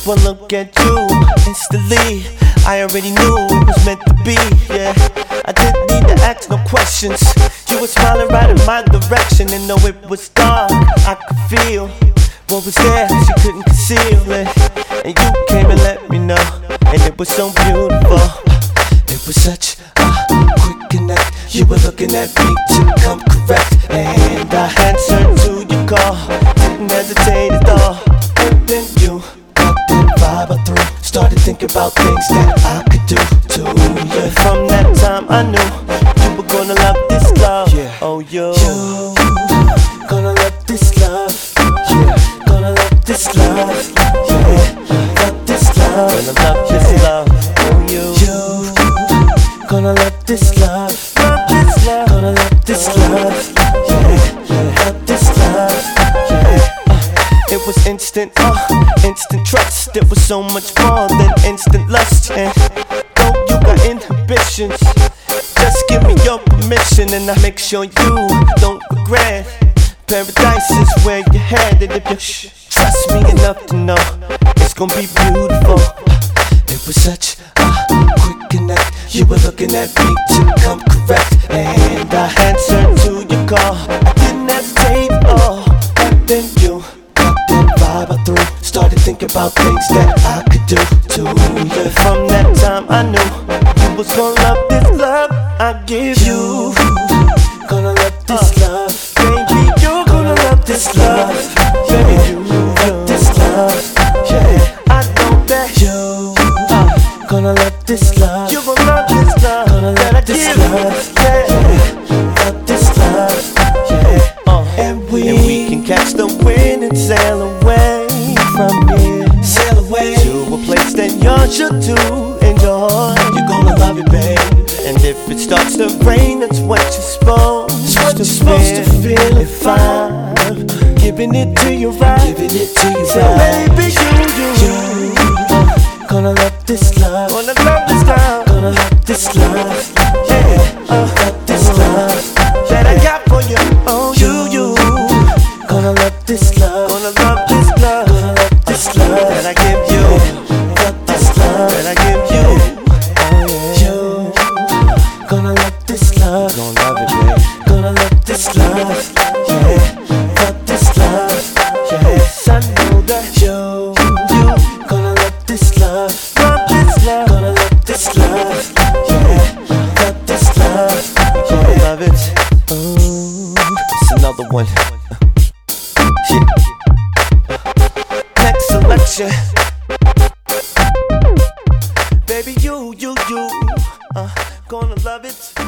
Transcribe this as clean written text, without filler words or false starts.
one look at you, instantly I already knew it was meant to be, yeah. I didn't need to ask no questions. You were smiling right in my direction, and though it was dark, I could feel what was there, she couldn't conceal it. And you came and let me know, and it was so beautiful. It was such a quick connect. You were looking at me to come correct, and I answered to your call, didn't hesitate at all. And then you got that vibe I threw, started thinking about things that I could do to you. From that time I knew you were gonna love this love. Oh, you gonna love this love. Gonna love this love. Love this love. Gonna love this love. Oh, you gonna love this love. Love this love. Gonna love this love. Love this love. It was instant trust. It was so much more than instant lust. And though you got inhibitions, just give me your permission, and I'll make sure you don't regret. Paradise is where you're headed if you trust me enough to know it's gonna be beautiful. It was such a quick connect. You were looking at me to come correct, and I answered to your call. I didn't hesitate at all. And then you got that vibe I threw, started thinking about things that I could do to you. From that time I knew you was gonna love this love I give you. Gonna love this love, baby. You're gonna love this love, baby. You love this love, yeah. I know that you gonna love this love. You gonna love this love, gonna love this love, yeah. Love this love, yeah. And we can catch the wind and sail away from here, sail away to a place that you should too enjoy. You're gonna love it, babe. And if it starts to rain, that's what you're supposed to feel. If I'm giving it to you right, giving it to you right, baby, you gonna love this love, gonna love this love, gonna love this love, yeah. Love this love that I got for you. Oh, you gonna love this love, gonna love this love, gonna love this love that I give you. Love this love that I give you. Gonna love this love, gonna love it, babe. Gonna love this love, yeah. Love this love, yeah. Yes, I know that you gonna love this love, love this love. Gonna love this love, yeah. Love this love, yeah. Gonna love it. It's another one. Yeah. Next selection, baby, you. Gonna love it.